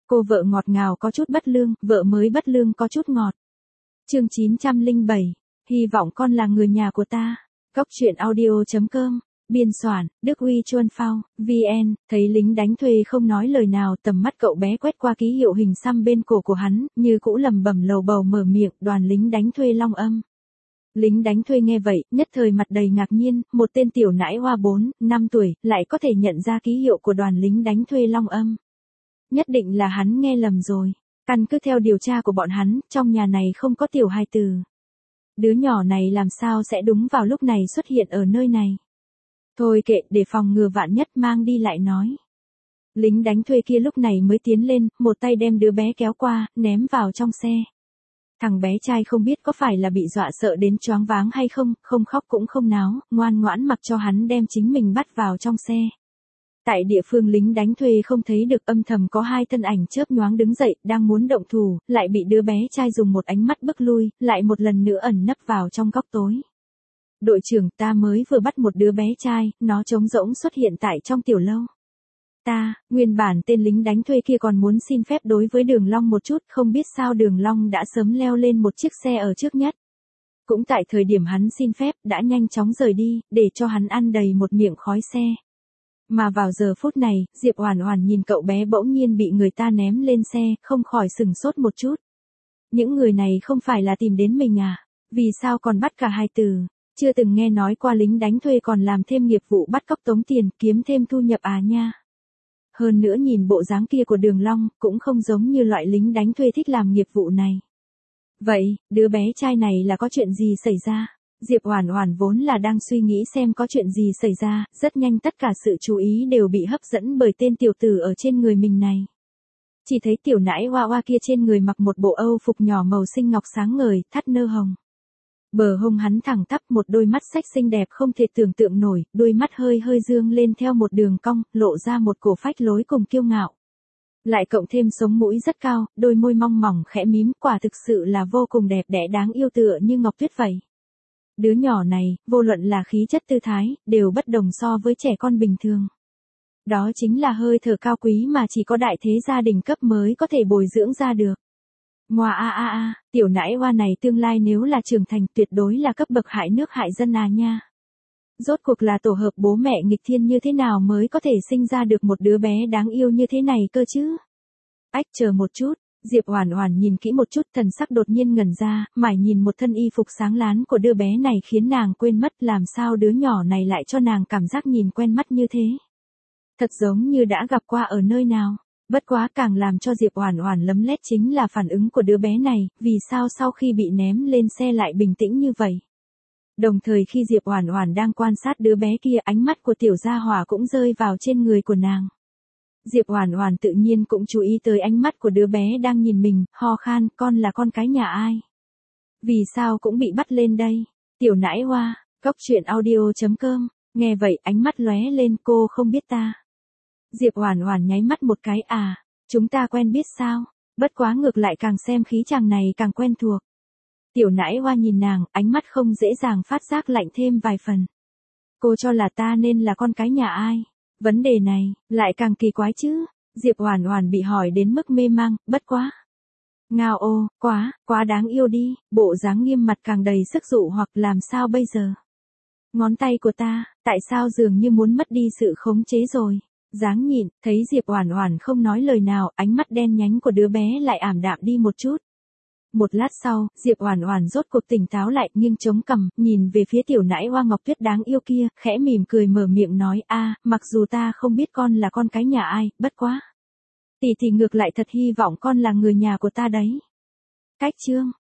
Cô vợ ngọt ngào có chút bất lương, vợ mới bất lương có chút ngọt. Chương 907. Hy vọng con là người nhà của ta. Góc truyện audio.com. Biên soạn, Đức Huy Chuân Phao, VN. Thấy lính đánh thuê không nói lời nào, tầm mắt cậu bé quét qua ký hiệu hình xăm bên cổ của hắn, như cũ lẩm bẩm lầu bầu mở miệng, đoàn lính đánh thuê Long Âm. Lính đánh thuê nghe vậy, nhất thời mặt đầy ngạc nhiên, một tên tiểu nãi hoa 4, 5 tuổi, lại có thể nhận ra ký hiệu của đoàn lính đánh thuê Long Âm. Nhất định là hắn nghe lầm rồi. Căn cứ theo điều tra của bọn hắn, trong nhà này không có tiểu hài tử. Đứa nhỏ này làm sao sẽ đúng vào lúc này xuất hiện ở nơi này. Thôi kệ, để phòng ngừa vạn nhất mang đi lại nói. Lính đánh thuê kia lúc này mới tiến lên, một tay đem đứa bé kéo qua, ném vào trong xe. Thằng bé trai không biết có phải là bị dọa sợ đến choáng váng hay không, không khóc cũng không náo, ngoan ngoãn mặc cho hắn đem chính mình bắt vào trong xe. Tại địa phương lính đánh thuê không thấy được, âm thầm có hai thân ảnh chớp nhoáng đứng dậy, đang muốn động thủ, lại bị đứa bé trai dùng một ánh mắt bức lui, lại một lần nữa ẩn nấp vào trong góc tối. Đội trưởng, ta mới vừa bắt một đứa bé trai, nó trống rỗng xuất hiện tại trong tiểu lâu. Nguyên bản tên lính đánh thuê kia còn muốn xin phép đối với Đường Long một chút, không biết sao Đường Long đã sớm leo lên một chiếc xe ở trước nhất. Cũng tại thời điểm hắn xin phép, đã nhanh chóng rời đi, để cho hắn ăn đầy một miệng khói xe. Mà vào giờ phút này, Diệp Oản Oản nhìn cậu bé bỗng nhiên bị người ta ném lên xe, không khỏi sửng sốt một chút. Những người này không phải là tìm đến mình à? Vì sao còn bắt cả hai từ? Chưa từng nghe nói qua lính đánh thuê còn làm thêm nghiệp vụ bắt cóc tống tiền, kiếm thêm thu nhập à nha. Hơn nữa nhìn bộ dáng kia của Đường Long, cũng không giống như loại lính đánh thuê thích làm nghiệp vụ này. Vậy, đứa bé trai này là có chuyện gì xảy ra? Diệp Oản Oản vốn là đang suy nghĩ xem có chuyện gì xảy ra, rất nhanh tất cả sự chú ý đều bị hấp dẫn bởi tên tiểu tử ở trên người mình này. Chỉ thấy tiểu nãi hoa hoa kia trên người mặc một bộ âu phục nhỏ màu xinh ngọc sáng ngời, thắt nơ hồng. Bờ hông hắn thẳng tắp, một đôi mắt sách xinh đẹp không thể tưởng tượng nổi, đôi mắt hơi hơi dương lên theo một đường cong, lộ ra một cổ phách lối cùng kiêu ngạo. Lại cộng thêm sống mũi rất cao, đôi môi mong mỏng khẽ mím, quả thực sự là vô cùng đẹp đẽ đáng yêu tựa như ngọc tuyết vậy. Đứa nhỏ này, vô luận là khí chất tư thái, đều bất đồng so với trẻ con bình thường. Đó chính là hơi thở cao quý mà chỉ có đại thế gia đình cấp mới có thể bồi dưỡng ra được. Ngoa tiểu nãi hoa này tương lai nếu là trưởng thành tuyệt đối là cấp bậc hại nước hại dân à nha. Rốt cuộc là tổ hợp bố mẹ nghịch thiên như thế nào mới có thể sinh ra được một đứa bé đáng yêu như thế này cơ chứ? Ách, chờ một chút. Diệp Oản Oản nhìn kỹ một chút, thần sắc đột nhiên ngẩn ra, mải nhìn một thân y phục sáng láng của đứa bé này khiến nàng quên mất làm sao đứa nhỏ này lại cho nàng cảm giác nhìn quen mắt như thế. Thật giống như đã gặp qua ở nơi nào. Bất quá càng làm cho Diệp Oản Oản lấm lét chính là phản ứng của đứa bé này, vì sao sau khi bị ném lên xe lại bình tĩnh như vậy. Đồng thời khi Diệp Oản Oản đang quan sát đứa bé kia, ánh mắt của tiểu gia hỏa cũng rơi vào trên người của nàng. Diệp Oản Oản tự nhiên cũng chú ý tới ánh mắt của đứa bé đang nhìn mình, ho khan, con là con cái nhà ai? Vì sao cũng bị bắt lên đây? Tiểu nãi hoa, góc truyện audio.com, nghe vậy ánh mắt lóe lên, cô không biết ta. Diệp Oản Oản nháy mắt một cái, chúng ta quen biết sao? Bất quá ngược lại càng xem khí chàng này càng quen thuộc. Tiểu nãi hoa nhìn nàng, ánh mắt không dễ dàng phát giác lạnh thêm vài phần. Cô cho là ta nên là con cái nhà ai? Vấn đề này, lại càng kỳ quái chứ. Diệp Oản Oản bị hỏi đến mức mê mang, bất quá. Ngao ô, quá đáng yêu đi, bộ dáng nghiêm mặt càng đầy sức dụ hoặc làm sao bây giờ? Ngón tay của ta, tại sao dường như muốn mất đi sự khống chế rồi? Dáng nhìn, thấy Diệp Oản Oản không nói lời nào, ánh mắt đen nhánh của đứa bé lại ảm đạm đi một chút. Một lát sau, Diệp Oản Oản rốt cuộc tỉnh táo lại, nghiêng chống cằm, nhìn về phía tiểu nãi hoa ngọc tuyết đáng yêu kia, khẽ mỉm cười mở miệng nói, mặc dù ta không biết con là con cái nhà ai, bất quá. Tỷ ngược lại thật hy vọng con là người nhà của ta đấy. Cách chương,